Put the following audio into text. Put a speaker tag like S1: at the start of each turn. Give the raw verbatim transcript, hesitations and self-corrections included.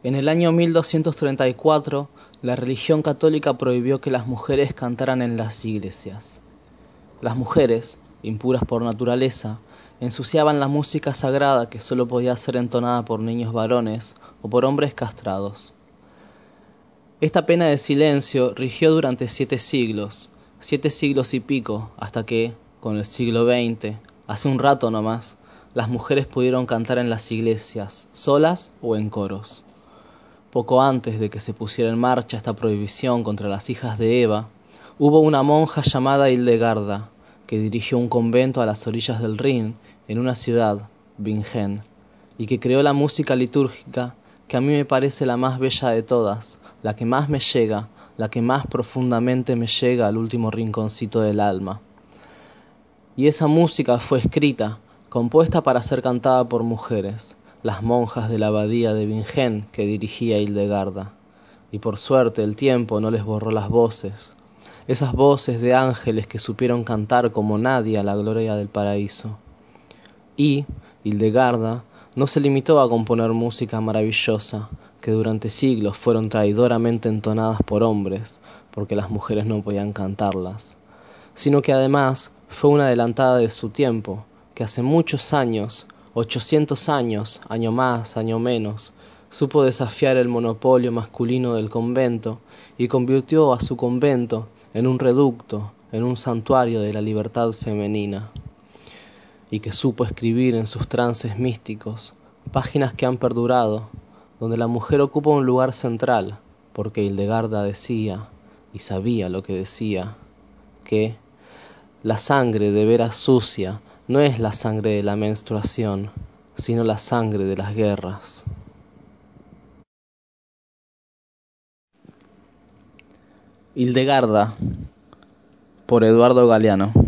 S1: En el año mil doscientos treinta y cuatro, la religión católica prohibió que las mujeres cantaran en las iglesias. Las mujeres, impuras por naturaleza, ensuciaban la música sagrada que solo podía ser entonada por niños varones o por hombres castrados. Esta pena de silencio rigió durante siete siglos, siete siglos y pico, hasta que, con el siglo veinte, hace un rato nomás, las mujeres pudieron cantar en las iglesias, solas o en coros. Poco antes de que se pusiera en marcha esta prohibición contra las hijas de Eva, hubo una monja llamada Hildegarda, que dirigió un convento a las orillas del Rin, en una ciudad, Bingen, y que creó la música litúrgica que a mí me parece la más bella de todas, la que más me llega, la que más profundamente me llega al último rinconcito del alma. Y esa música fue escrita, compuesta para ser cantada por mujeres, las monjas de la abadía de Bingen que dirigía Hildegarda. Y por suerte el tiempo no les borró las voces, esas voces de ángeles que supieron cantar como nadie a la gloria del paraíso. Y Hildegarda no se limitó a componer música maravillosa, que durante siglos fueron traidoramente entonadas por hombres, porque las mujeres no podían cantarlas, sino que además fue una adelantada de su tiempo, que hace muchos años, ochocientos años, año más, año menos, supo desafiar el monopolio masculino del convento y convirtió a su convento en un reducto, en un santuario de la libertad femenina, y que supo escribir en sus trances místicos páginas que han perdurado, donde la mujer ocupa un lugar central, porque Hildegarda decía, y sabía lo que decía, que la sangre de veras sucia no es la sangre de la menstruación, sino la sangre de las guerras. Hildegarda, por Eduardo Galeano.